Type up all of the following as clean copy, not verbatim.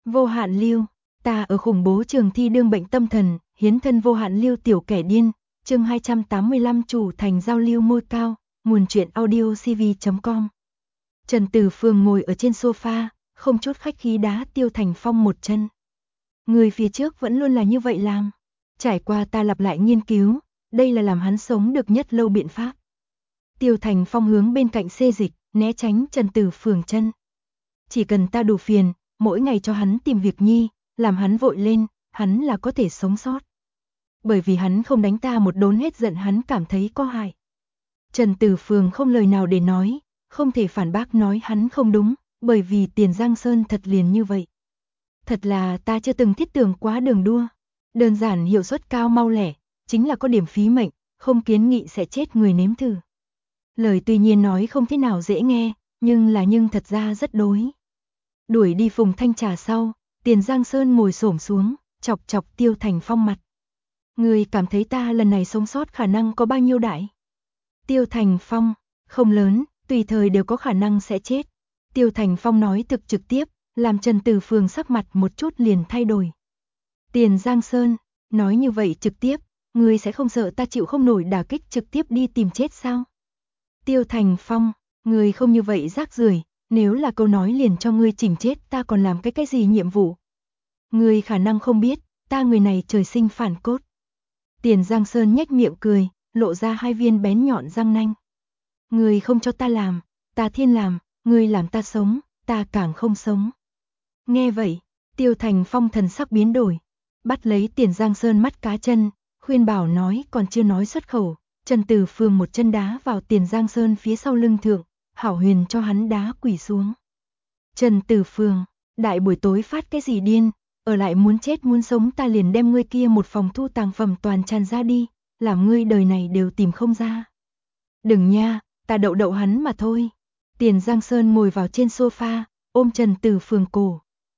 Vô hạn lưu, ta ở khủng bố trường thi đương bệnh tâm thần, hiến thân vô hạn lưu tiểu kẻ điên, chương 285 chủ thành giao lưu môi cao, nguồn truyện audio cv.com. Trần Tử Phương ngồi ở trên sofa, không chút khách khí đá Tiêu Thành Phong một chân. Người phía trước vẫn luôn là như vậy làm. Trải qua ta lặp lại nghiên cứu, đây là làm hắn sống được nhất lâu biện pháp. Tiêu Thành Phong hướng bên cạnh xê dịch, né tránh Trần Tử Phương chân. Chỉ cần ta đủ phiền, mỗi ngày cho hắn tìm việc nhi, làm hắn vội lên, hắn là có thể sống sót. Bởi vì hắn không đánh ta một đốn hết giận, hắn cảm thấy có hại. Trần Tử Phương không lời nào để nói, không thể phản bác nói hắn không đúng, bởi vì Tiền Giang Sơn thật liền như vậy. Thật là ta chưa từng thiết tưởng quá đường đua. Đơn giản hiệu suất cao mau lẻ, chính là có điểm phí mệnh, không kiến nghị sẽ chết người nếm thử. Lời tuy nhiên nói không thế nào dễ nghe, nhưng thật ra rất đối. Đuổi đi Phùng Thanh Trà sau, Tiền Giang Sơn ngồi xổm xuống, chọc chọc Tiêu Thành Phong mặt. Người cảm thấy ta lần này sống sót khả năng có bao nhiêu đại? Tiêu Thành Phong, không lớn, tùy thời đều có khả năng sẽ chết. Tiêu Thành Phong nói thực trực tiếp, làm Trần Tử Phương sắc mặt một chút liền thay đổi. Tiền Giang Sơn, nói như vậy trực tiếp, ngươi sẽ không sợ ta chịu không nổi đả kích trực tiếp đi tìm chết sao? Tiêu Thành Phong, ngươi không như vậy rác rưởi, nếu là câu nói liền cho ngươi chỉnh chết ta còn làm cái gì nhiệm vụ? Ngươi khả năng không biết, ta người này trời sinh phản cốt. Tiền Giang Sơn nhếch miệng cười, lộ ra hai viên bén nhọn răng nanh. Ngươi không cho ta làm, ta thiên làm, ngươi làm ta sống, ta càng không sống. Nghe vậy, Tiêu Thành Phong thần sắc biến đổi, bắt lấy Tiền Giang Sơn mắt cá chân, khuyên bảo nói còn chưa nói xuất khẩu, Trần Tử Phương một chân đá vào Tiền Giang Sơn phía sau lưng thượng, hảo huyền cho hắn đá quỳ xuống. Trần Tử Phương, đại buổi tối phát cái gì điên, ở lại muốn chết muốn sống ta liền đem ngươi kia một phòng thu tàng phẩm toàn tràn ra đi, làm ngươi đời này đều tìm không ra. Đừng nha, ta đậu đậu hắn mà thôi. Tiền Giang Sơn ngồi vào trên sofa, ôm Trần Tử Phương cổ.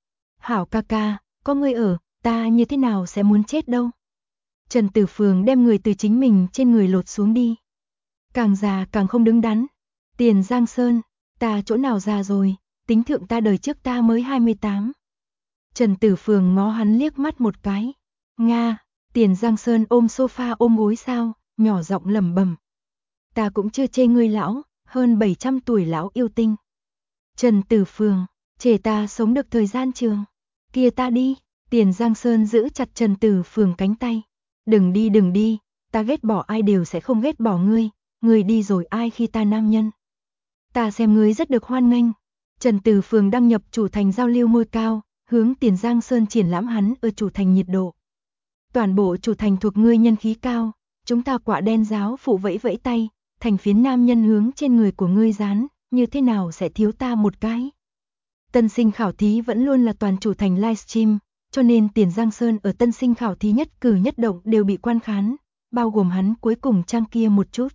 Hảo ca ca, có ngươi ở, ta như thế nào sẽ muốn chết đâu. Trần Tử Phương đem người từ chính mình trên người lột xuống đi. Càng già càng không đứng đắn. Tiền Giang Sơn, ta chỗ nào già rồi, tính thượng ta đời trước ta mới 28. Trần Tử Phương ngó hắn liếc mắt một cái. Nga, Tiền Giang Sơn ôm sofa ôm gối sao, nhỏ giọng lẩm bẩm. Ta cũng chưa chê ngươi lão, hơn 700 tuổi lão yêu tinh. Trần Tử Phương, chê ta sống được thời gian trường. Kia ta đi. Tiền Giang Sơn giữ chặt Trần Tử Phương cánh tay. Đừng đi, ta ghét bỏ ai đều sẽ không ghét bỏ ngươi, ngươi đi rồi ai khi ta nam nhân. Ta xem ngươi rất được hoan nghênh. Trần Tử Phương đăng nhập chủ thành giao lưu môi cao, hướng Tiền Giang Sơn triển lãm hắn ở chủ thành nhiệt độ. Toàn bộ chủ thành thuộc ngươi nhân khí cao, chúng ta Quạ Đen giáo phụ vẫy vẫy tay, thành phiến nam nhân hướng trên người của ngươi dán, như thế nào sẽ thiếu ta một cái. Tân sinh khảo thí vẫn luôn là toàn chủ thành livestream, cho nên Tiền Giang Sơn ở tân sinh khảo thí nhất cử nhất động đều bị quan khán, bao gồm hắn cuối cùng trang kia một chút.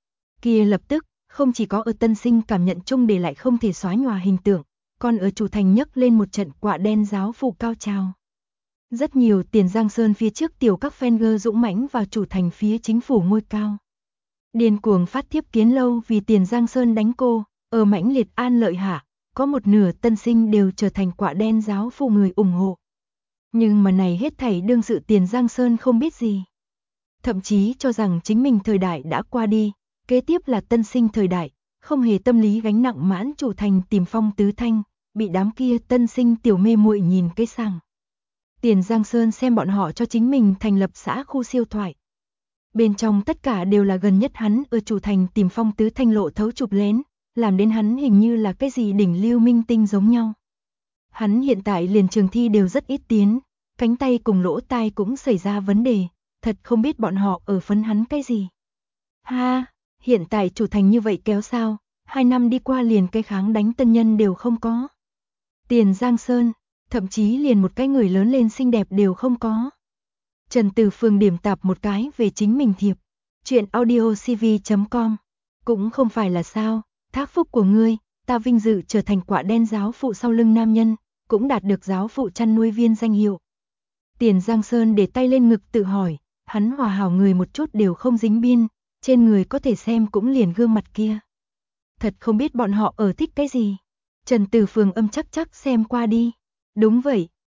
Kia lập tức, không chỉ có ở tân sinh cảm nhận chung để lại không thể xóa nhòa hình tượng, còn ở chủ thành nhấc lên một trận Quạ Đen giáo phụ cao trào. Rất nhiều Tiền Giang Sơn phía trước tiểu các fanger dũng mãnh vào chủ thành phía chính phủ ngôi cao. Điên cuồng phát thiếp kiến lâu vì Tiền Giang Sơn đánh cô, ở mãnh liệt an lợi hạ, có một nửa tân sinh đều trở thành Quạ Đen giáo phụ người ủng hộ. Nhưng mà này hết thảy đương sự Tiền Giang Sơn không biết gì. Thậm chí cho rằng chính mình thời đại đã qua đi, kế tiếp là tân sinh thời đại, không hề tâm lý gánh nặng mãn chủ thành tìm phong tứ thanh, bị đám kia tân sinh tiểu mê muội nhìn cái sàng. Tiền Giang Sơn xem bọn họ cho chính mình thành lập xã khu siêu thoại. Bên trong tất cả đều là gần nhất hắn ở chủ thành tìm phong tứ thanh lộ thấu chụp lén, làm đến hắn hình như là cái gì đỉnh lưu minh tinh giống nhau. Hắn hiện tại liền trường thi đều rất ít tiến, cánh tay cùng lỗ tai cũng xảy ra vấn đề, thật không biết bọn họ ở phấn hắn cái gì. Ha, hiện tại chủ thành như vậy kéo sao, 2 năm đi qua liền cái kháng đánh tân nhân đều không có. Tiền Giang Sơn, thậm chí liền một cái người lớn lên xinh đẹp đều không có. Trần Tử Phương điểm tạp một cái về chính mình thiệp. Chuyện audio cv.com. Cũng không phải là sao, thác phúc của ngươi, ta vinh dự trở thành Quạ Đen giáo phụ sau lưng nam nhân, cũng đạt được giáo phụ chăn nuôi viên danh hiệu. Tiền Giang Sơn để tay lên ngực tự hỏi, hắn hòa hảo người một chút đều không dính biên, trên người có thể xem cũng liền gương mặt kia. Thật không biết bọn họ ở thích cái gì. Trần Tử Phương âm chắc xem qua đi. Đúng vậy,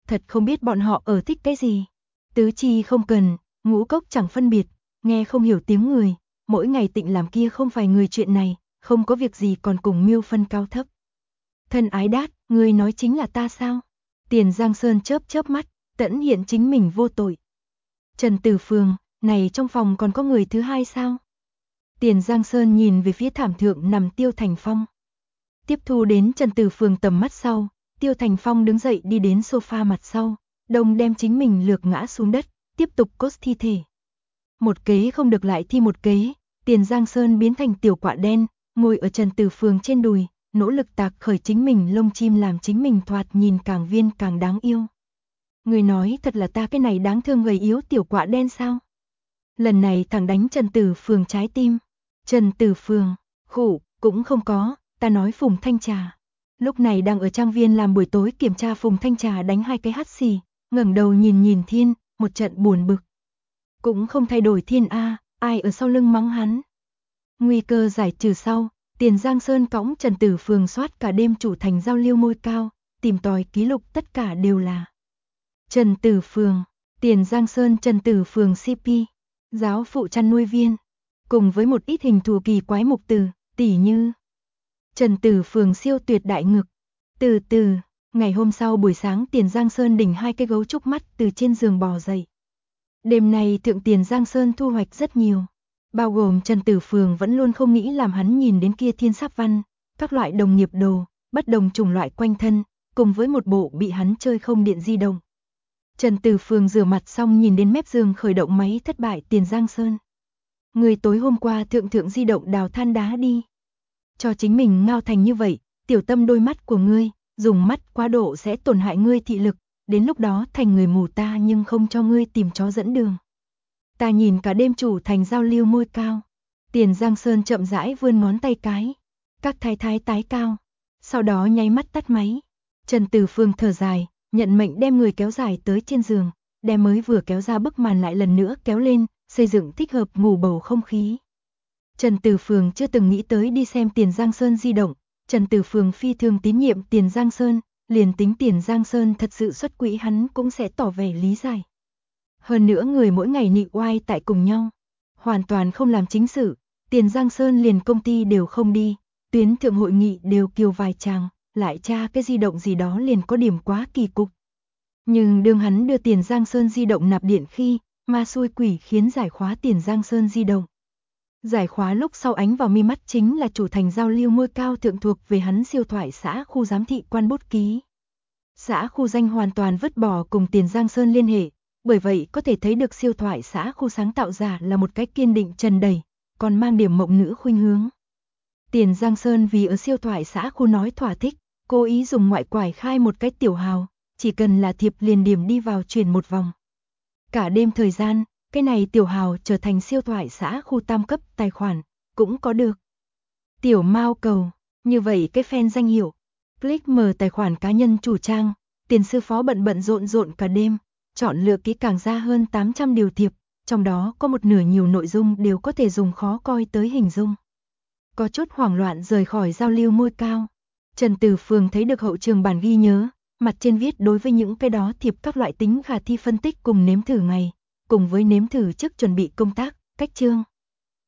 thật không biết bọn họ ở thích cái gì. Tứ chi không cần, ngũ cốc chẳng phân biệt, nghe không hiểu tiếng người, mỗi ngày tịnh làm kia không phải người chuyện này, không có việc gì còn cùng mưu phân cao thấp. Thân ái đát, ngươi nói chính là ta sao? Tiền Giang Sơn chớp chớp mắt, tẫn hiện chính mình vô tội. Trần Tử Phường, này trong phòng còn có người thứ hai sao? Tiền Giang Sơn nhìn về phía thảm thượng nằm Tiêu Thành Phong. Tiếp thu đến Trần Tử Phường tầm mắt sau, Tiêu Thành Phong đứng dậy đi đến sofa mặt sau, đồng đem chính mình lược ngã xuống đất, tiếp tục cốt thi thể. Một kế không được lại thi một kế, Tiền Giang Sơn biến thành tiểu quạ đen, ngồi ở Trần Tử Phường trên đùi, nỗ lực tạc khởi chính mình lông chim làm chính mình thoạt nhìn càng viên càng đáng yêu. Người nói thật là ta cái này đáng thương gầy yếu tiểu quạ đen sao? Lần này thẳng đánh Trần Tử Phường trái tim. Trần Tử Phường, khụ, cũng không có, ta nói Phùng Thanh Trà. Lúc này đang ở trang viên làm buổi tối kiểm tra, Phùng Thanh Trà đánh 2 cái hắt xì, ngẩng đầu nhìn thiên, một trận buồn bực. Cũng không thay đổi thiên a, ai ở sau lưng mắng hắn. Nguy cơ giải trừ sau, Tiền Giang Sơn cõng Trần Tử Phường soát cả đêm chủ thành giao lưu môi cao, tìm tòi ký lục tất cả đều là Trần Tử Phường, Tiền Giang Sơn Trần Tử Phường CP, giáo phụ chăn nuôi viên, cùng với một ít hình thù kỳ quái mục từ, tỉ như Trần Tử Phường siêu tuyệt đại ngực. Từ, ngày hôm sau buổi sáng Tiền Giang Sơn đỉnh 2 cái gấu trúc mắt từ trên giường bò dậy. Đêm nay thượng Tiền Giang Sơn thu hoạch rất nhiều, bao gồm Trần Tử Phường vẫn luôn không nghĩ làm hắn nhìn đến kia thiên sáp văn, các loại đồng nghiệp đồ, bất đồng chủng loại quanh thân, cùng với một bộ bị hắn chơi không điện di động. Trần Tử Phường rửa mặt xong nhìn đến mép giường khởi động máy thất bại Tiền Giang Sơn. Người tối hôm qua thượng di động đào than đá đi. Cho chính mình ngao thành như vậy, tiểu tâm đôi mắt của ngươi, dùng mắt quá độ sẽ tổn hại ngươi thị lực, đến lúc đó thành người mù ta nhưng không cho ngươi tìm chó dẫn đường. Ta nhìn cả đêm chủ thành giao lưu môi cao. Tiền Giang Sơn chậm rãi vươn ngón tay cái. Các thái thái tái cao. Sau đó nháy mắt tắt máy. Trần Tử Phường thở dài, nhận mệnh đem người kéo dài tới trên giường, đem mới vừa kéo ra bức màn lại lần nữa kéo lên, xây dựng thích hợp ngủ bầu không khí. Trần Tử Phường chưa từng nghĩ tới đi xem Tiền Giang Sơn di động, Trần Tử Phường phi thường tín nhiệm Tiền Giang Sơn, liền tính Tiền Giang Sơn thật sự xuất quỹ hắn cũng sẽ tỏ vẻ lý giải. Hơn nữa người mỗi ngày nị oai tại cùng nhau, hoàn toàn không làm chính sự, Tiền Giang Sơn liền công ty đều không đi, tuyến thượng hội nghị đều kiều vài chàng, lại tra cái di động gì đó liền có điểm quá kỳ cục. Nhưng đương hắn đưa Tiền Giang Sơn di động nạp điện khi, ma xui quỷ khiến giải khóa Tiền Giang Sơn di động. Giải khóa lúc sau ánh vào mi mắt chính là chủ thành giao lưu môi cao thượng thuộc về hắn siêu thoại xã khu giám thị quan bút ký. Xã khu danh hoàn toàn vứt bỏ cùng Tiền Giang Sơn liên hệ, bởi vậy có thể thấy được siêu thoại xã khu sáng tạo giả là một cái kiên định trần đầy, còn mang điểm mộng nữ khuynh hướng. Tiền Giang Sơn vì ở siêu thoại xã khu nói thỏa thích, cố ý dùng ngoại quải khai một cái tiểu hào, chỉ cần là thiệp liền điểm đi vào chuyển một vòng. Cả đêm thời gian, cái này tiểu hào trở thành siêu thoại xã khu tam cấp tài khoản, cũng có được. Tiểu Mao cầu, như vậy cái fan danh hiệu. Click mở tài khoản cá nhân chủ trang, Tiền sư phó bận rộn cả đêm, chọn lựa kỹ càng ra hơn 800 điều thiệp, trong đó có một nửa nhiều nội dung đều có thể dùng khó coi tới hình dung. Có chút hoảng loạn rời khỏi giao lưu môi cao. Trần Tử Phường thấy được hậu trường bản ghi nhớ, mặt trên viết đối với những cái đó thiệp các loại tính khả thi phân tích cùng nếm thử ngày, cùng với nếm thử trước chuẩn bị công tác, cách chương.